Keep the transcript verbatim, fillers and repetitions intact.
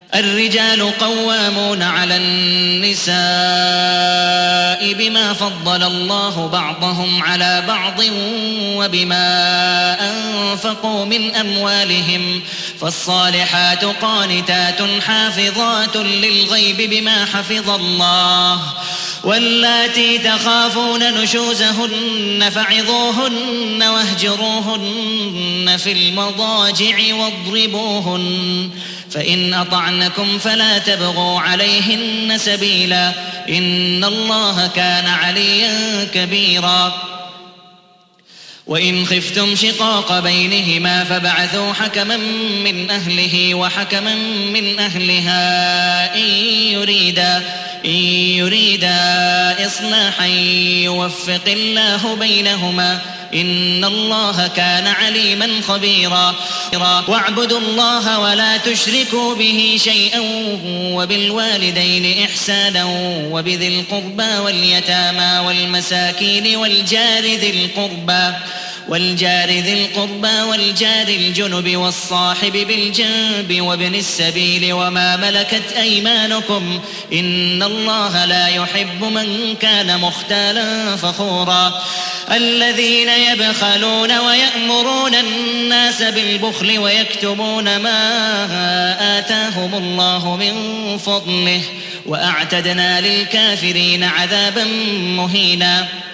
الرجال قوامون على النساء بما فضل الله بعضهم على بعض وبما أنفقوا من أموالهم فالصالحات قانتات حافظات للغيب بما حفظ الله واللاتي تخافون نشوزهن فعظوهن واهجروهن في المضاجع واضربوهن فإن أطعنكم فلا تبغوا عليهن سبيلا إن الله كان عليا كبيرا وإن خفتم شقاق بينهما فابعثوا حكما من أهله وحكما من أهلها إن يريدا إن يريدا إصلاحا يوفق الله بينهما إن الله كان عليما خبيرا واعبدوا الله ولا تشركوا به شيئا وبالوالدين إحسانا وبذي القربى واليتامى والمساكين والجار ذي القربى والجار ذي القربى والجار الجنب والصاحب بالجنب وابن السبيل وما ملكت أيمانكم إن الله لا يحب من كان مختالا فخورا الذين يبخلون ويأمرون الناس بالبخل ويكتمون ما آتاهم الله من فضله وأعتدنا للكافرين عذابا مهينا.